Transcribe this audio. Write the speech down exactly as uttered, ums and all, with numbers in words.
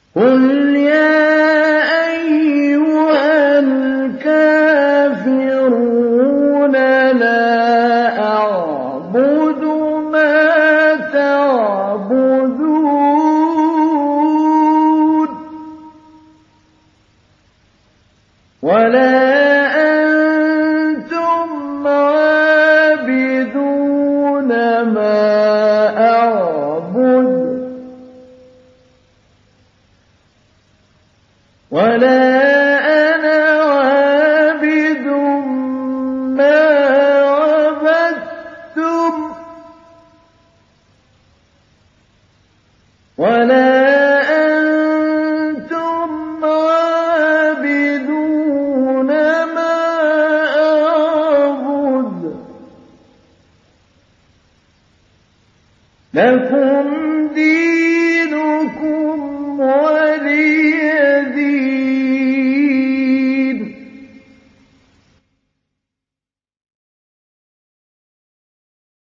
قُلْ يَا أَيُّهَا الْكَافِرُونَ لَا أَعْبُدُ مَا تَعْبُدُونَ وَلَا أَنتُمْ عَابِدُونَ مَا أَعْبُدُ وَلَا